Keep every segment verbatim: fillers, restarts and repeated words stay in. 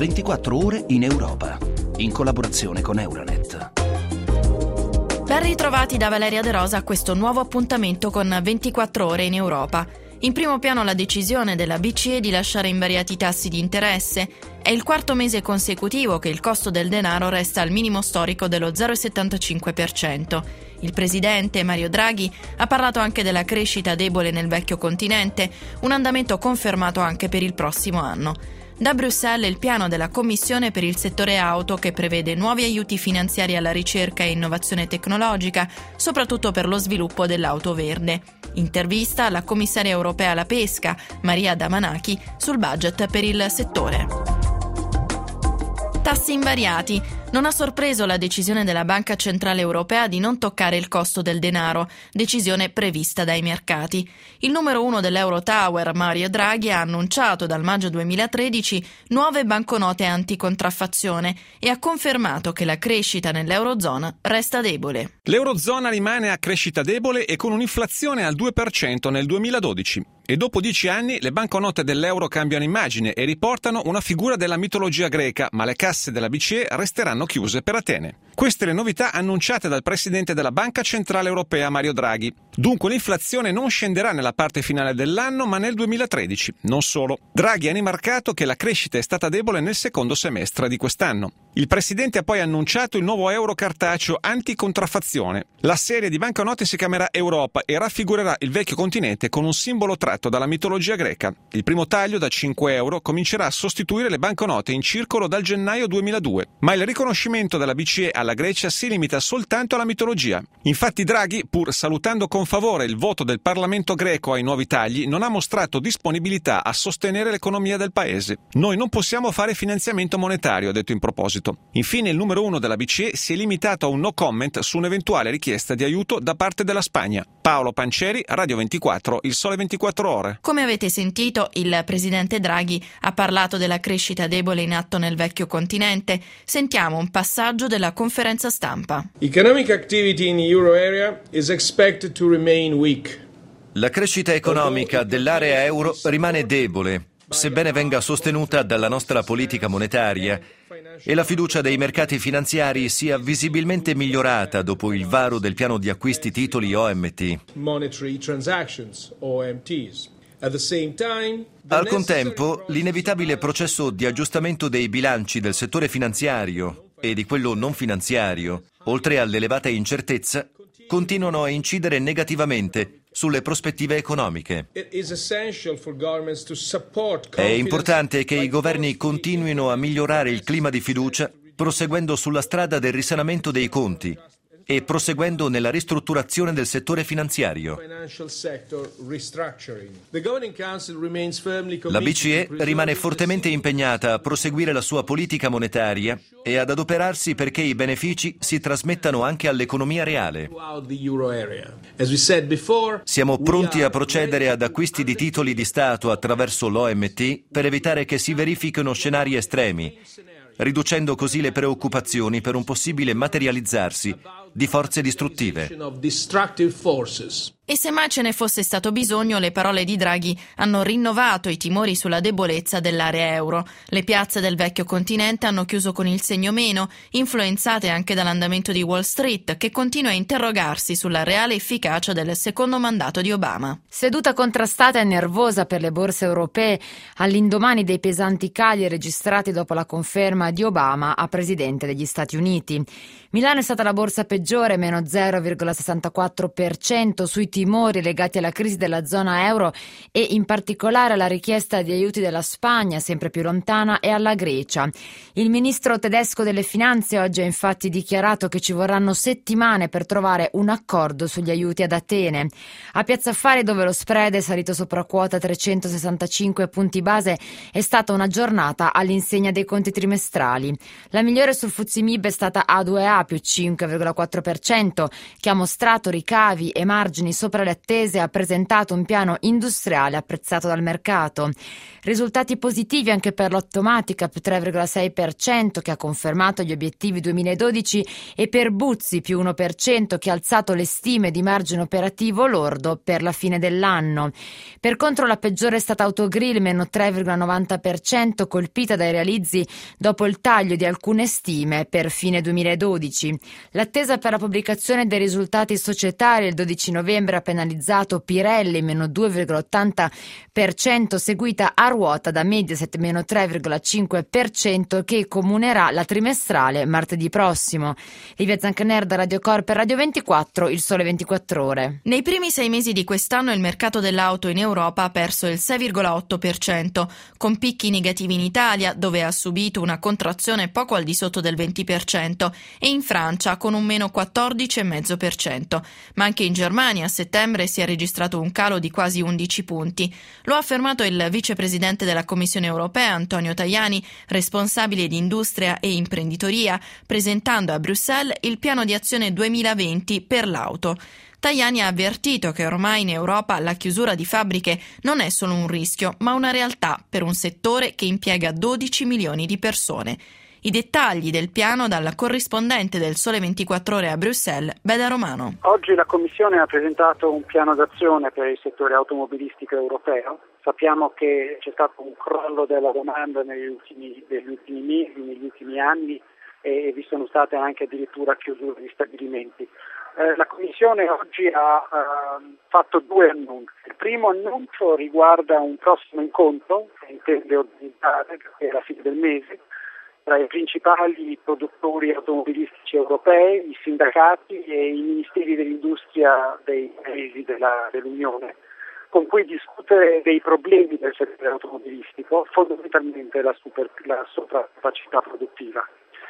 ventiquattro ore in Europa, in collaborazione con Euronet. Ben ritrovati da Valeria De Rosa a questo nuovo appuntamento con ventiquattro ore in Europa. In primo piano la decisione della B C E di lasciare invariati i tassi di interesse. È il quarto mese consecutivo che il costo del denaro resta al minimo storico dello zero virgola settantacinque per cento. Il presidente Mario Draghi ha parlato anche della crescita debole nel vecchio continente, un andamento confermato anche per il prossimo anno. Da Bruxelles il piano della Commissione per il settore auto che prevede nuovi aiuti finanziari alla ricerca e innovazione tecnologica, soprattutto per lo sviluppo dell'auto verde. Intervista alla commissaria europea alla pesca, Maria Damanaki, sul budget per il settore. Tassi invariati. Non ha sorpreso la decisione della Banca Centrale Europea di non toccare il costo del denaro, decisione prevista dai mercati. Il numero uno dell'Eurotower, Mario Draghi, ha annunciato dal maggio duemilatredici nuove banconote anticontraffazione e ha confermato che la crescita nell'Eurozona resta debole. L'Eurozona rimane a crescita debole e con un'inflazione al due per cento nel duemiladodici. E dopo dieci anni le banconote dell'euro cambiano immagine e riportano una figura della mitologia greca, ma le casse della B C E resteranno chiuse per Atene. Queste le novità annunciate dal presidente della Banca Centrale Europea Mario Draghi. Dunque l'inflazione non scenderà nella parte finale dell'anno, ma nel duemilatredici. Non solo. Draghi ha rimarcato che la crescita è stata debole nel secondo semestre di quest'anno. Il presidente ha poi annunciato il nuovo euro cartaceo anticontraffazione. La serie di banconote si chiamerà Europa e raffigurerà il vecchio continente con un simbolo tratto dalla mitologia greca. Il primo taglio da cinque euro comincerà a sostituire le banconote in circolo dal gennaio duemiladue, ma il riconoscimento della B C E alla Grecia si limita soltanto alla mitologia. Infatti Draghi, pur salutando con favore il voto del Parlamento greco ai nuovi tagli, non ha mostrato disponibilità a sostenere l'economia del paese. Noi non possiamo fare finanziamento monetario, ha detto in proposito. Infine il numero uno della B C E si è limitato a un no comment su un'eventuale richiesta di aiuto da parte della Spagna. Paolo Pancieri, Radio ventiquattro, Il Sole ventiquattro Ore. Come avete sentito, il presidente Draghi ha parlato della crescita debole in atto nel vecchio continente. Sentiamo un passaggio della conferenza stampa. Economic activity in the euro area is expected to remain weak. La crescita economica dell'area euro rimane debole, sebbene venga sostenuta dalla nostra politica monetaria, e la fiducia dei mercati finanziari sia visibilmente migliorata dopo il varo del piano di acquisti titoli O M T. Al contempo, l'inevitabile processo di aggiustamento dei bilanci del settore finanziario e di quello non finanziario, oltre all'elevata incertezza, continuano a incidere negativamente sulle prospettive economiche. È importante che i governi continuino a migliorare il clima di fiducia, proseguendo sulla strada del risanamento dei conti e proseguendo nella ristrutturazione del settore finanziario. La B C E rimane fortemente impegnata a proseguire la sua politica monetaria e ad adoperarsi perché i benefici si trasmettano anche all'economia reale. Siamo pronti a procedere ad acquisti di titoli di Stato attraverso l'O M T per evitare che si verifichino scenari estremi, riducendo così le preoccupazioni per un possibile materializzarsi di forze distruttive. E se mai ce ne fosse stato bisogno, le parole di Draghi hanno rinnovato i timori sulla debolezza dell'area euro. Le piazze del vecchio continente hanno chiuso con il segno meno, influenzate anche dall'andamento di Wall Street, che continua a interrogarsi sulla reale efficacia del secondo mandato di Obama. Seduta contrastata e nervosa per le borse europee all'indomani dei pesanti cali registrati dopo la conferma di Obama a presidente degli Stati Uniti. Milano è stata la borsa peggiore, meno zero virgola sessantaquattro per cento, sui timori legati alla crisi della zona euro e in particolare alla richiesta di aiuti della Spagna, sempre più lontana, e alla Grecia. Il ministro tedesco delle finanze oggi ha infatti dichiarato che ci vorranno settimane per trovare un accordo sugli aiuti ad Atene. A Piazza Affari, dove lo spread è salito sopra quota trecentosessantacinque punti base, è stata una giornata all'insegna dei conti trimestrali. La migliore sul F T S E M I B è stata A due A più cinque virgola quattro quattro per cento, che ha mostrato ricavi e margini sopra le attese, ha presentato un piano industriale apprezzato dal mercato. Risultati positivi anche per l'Ottomatica, più tre virgola sei per cento, che ha confermato gli obiettivi duemiladodici, e per Buzzi, più uno per cento, che ha alzato le stime di margine operativo lordo per la fine dell'anno. Per contro la peggiore è stata Autogrill, meno tre virgola novanta per cento, colpita dai realizzi dopo il taglio di alcune stime per fine duemiladodici. L'attesa per la pubblicazione dei risultati societari il dodici novembre ha penalizzato Pirelli, meno due virgola ottanta per cento, seguita a ruota da Mediaset, meno tre virgola cinque per cento, che comunerà la trimestrale martedì prossimo. Livia Zancaner da Radio Corp per Radio ventiquattro, Il Sole ventiquattro Ore. Nei primi sei mesi di quest'anno il mercato dell'auto in Europa ha perso il sei virgola otto per cento, con picchi negativi in Italia, dove ha subito una contrazione poco al di sotto del venti per cento, e in Francia con un meno quattordici virgola cinque per cento. Ma anche in Germania a settembre si è registrato un calo di quasi undici punti. Lo ha affermato il vicepresidente della Commissione europea Antonio Tajani, responsabile di industria e imprenditoria, presentando a Bruxelles il piano di azione duemilaventi per l'auto. Tajani ha avvertito che ormai in Europa la chiusura di fabbriche non è solo un rischio, ma una realtà per un settore che impiega dodici milioni di persone. I dettagli del piano dal corrispondente del Sole ventiquattro Ore a Bruxelles, Beda Romano. Oggi la Commissione ha presentato un piano d'azione per il settore automobilistico europeo. Sappiamo che c'è stato un crollo della domanda negli ultimi, negli ultimi mesi, negli ultimi anni, e vi sono state anche addirittura chiusure di stabilimenti. Eh, la Commissione oggi ha eh, fatto due annunci. Il primo annuncio riguarda un prossimo incontro che intende organizzare per la fine del mese tra i principali produttori automobilistici europei, i sindacati e i ministeri dell'industria dei paesi della, dell'Unione, con cui discutere dei problemi del settore automobilistico, fondamentalmente la, super, la sovracapacità produttiva.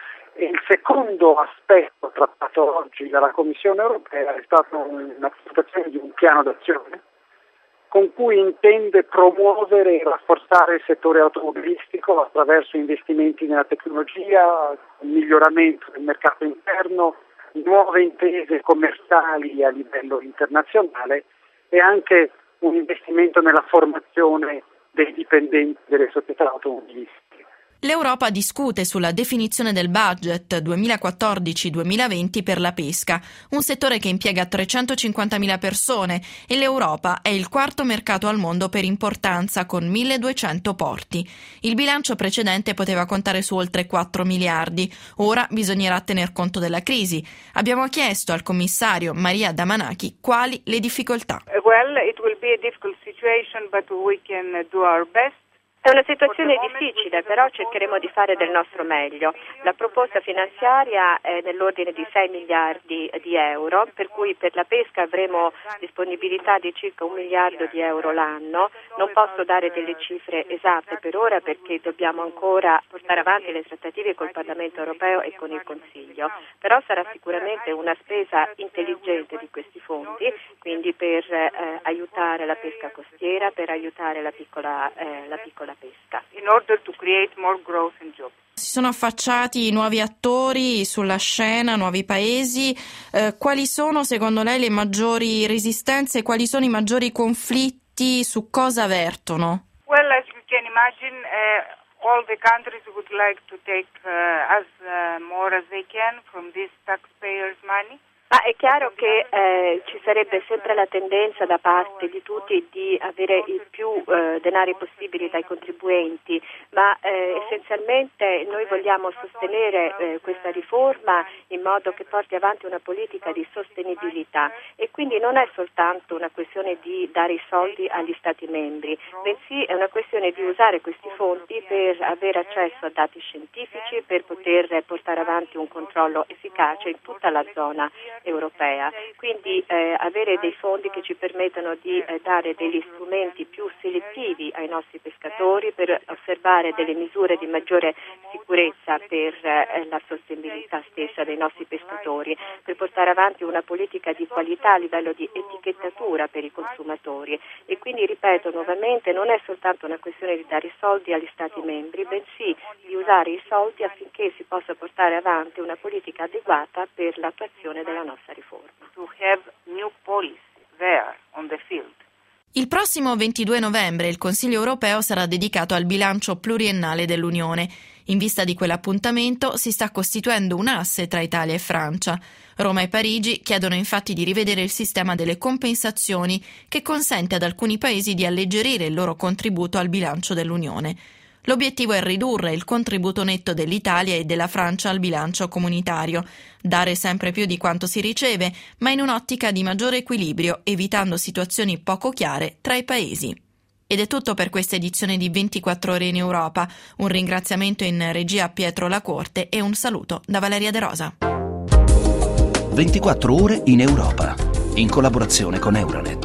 E il secondo aspetto trattato oggi dalla Commissione europea è stata una presentazione di un piano d'azione con cui intende promuovere e rafforzare il settore automobilistico attraverso investimenti nella tecnologia, miglioramento del mercato interno, nuove intese commerciali a livello internazionale e anche un investimento nella formazione dei dipendenti delle società automobilistiche. L'Europa discute sulla definizione del budget duemilaquattordici duemilaventi per la pesca, un settore che impiega trecentocinquantamila persone, e l'Europa è il quarto mercato al mondo per importanza con milleduecento porti. Il bilancio precedente poteva contare su oltre quattro miliardi, ora bisognerà tener conto della crisi. Abbiamo chiesto al commissario Maria Damanaki quali le difficoltà. Well, it will be a difficult situation, but we can do our best. È una situazione difficile, però cercheremo di fare del nostro meglio. La proposta finanziaria è nell'ordine di sei miliardi di euro, per cui per la pesca avremo disponibilità di circa un miliardo di euro l'anno. Non posso dare delle cifre esatte per ora perché dobbiamo ancora portare avanti le trattative col Parlamento europeo e con il Consiglio, però sarà sicuramente una spesa intelligente di questi fondi, quindi per eh, aiutare la pesca costiera, per aiutare la piccola, eh, la piccola pesca. In order to create more growth and jobs. Si sono affacciati nuovi attori sulla scena, nuovi paesi. Eh, quali sono secondo lei le maggiori resistenze? Quali sono i maggiori conflitti? Su cosa vertono? Well, as you can imagine, uh, all the countries would like to take uh, as uh, more as they can from this taxpayers' money. Ma è chiaro che eh, ci sarebbe sempre la tendenza da parte di tutti di avere il più eh, denari possibili dai contribuenti, ma eh, essenzialmente noi vogliamo sostenere eh, questa riforma in modo che porti avanti una politica di sostenibilità, e quindi non è soltanto una questione di dare i soldi agli Stati membri, bensì è una questione di usare questi fondi per avere accesso a dati scientifici, per poter portare avanti un controllo efficace in tutta la zona europea, quindi eh, avere dei fondi che ci permettano di eh, dare degli strumenti più selettivi ai nostri pescatori per osservare delle misure di maggiore sicurezza sicurezza per eh, la sostenibilità stessa dei nostri pescatori, per portare avanti una politica di qualità a livello di etichettatura per i consumatori. E quindi, ripeto nuovamente, non è soltanto una questione di dare soldi agli Stati membri, bensì di usare i soldi affinché si possa portare avanti una politica adeguata per l'attuazione della nostra riforma. To have new policy there on the field. Il prossimo ventidue novembre il Consiglio europeo sarà dedicato al bilancio pluriennale dell'Unione. In vista di quell'appuntamento si sta costituendo un asse tra Italia e Francia. Roma e Parigi chiedono infatti di rivedere il sistema delle compensazioni che consente ad alcuni paesi di alleggerire il loro contributo al bilancio dell'Unione. L'obiettivo è ridurre il contributo netto dell'Italia e della Francia al bilancio comunitario, dare sempre più di quanto si riceve, ma in un'ottica di maggiore equilibrio, evitando situazioni poco chiare tra i paesi. Ed è tutto per questa edizione di ventiquattro ore in Europa. Un ringraziamento in regia a Pietro Lacorte e un saluto da Valeria De Rosa. ventiquattro ore in Europa, in collaborazione con Euronet.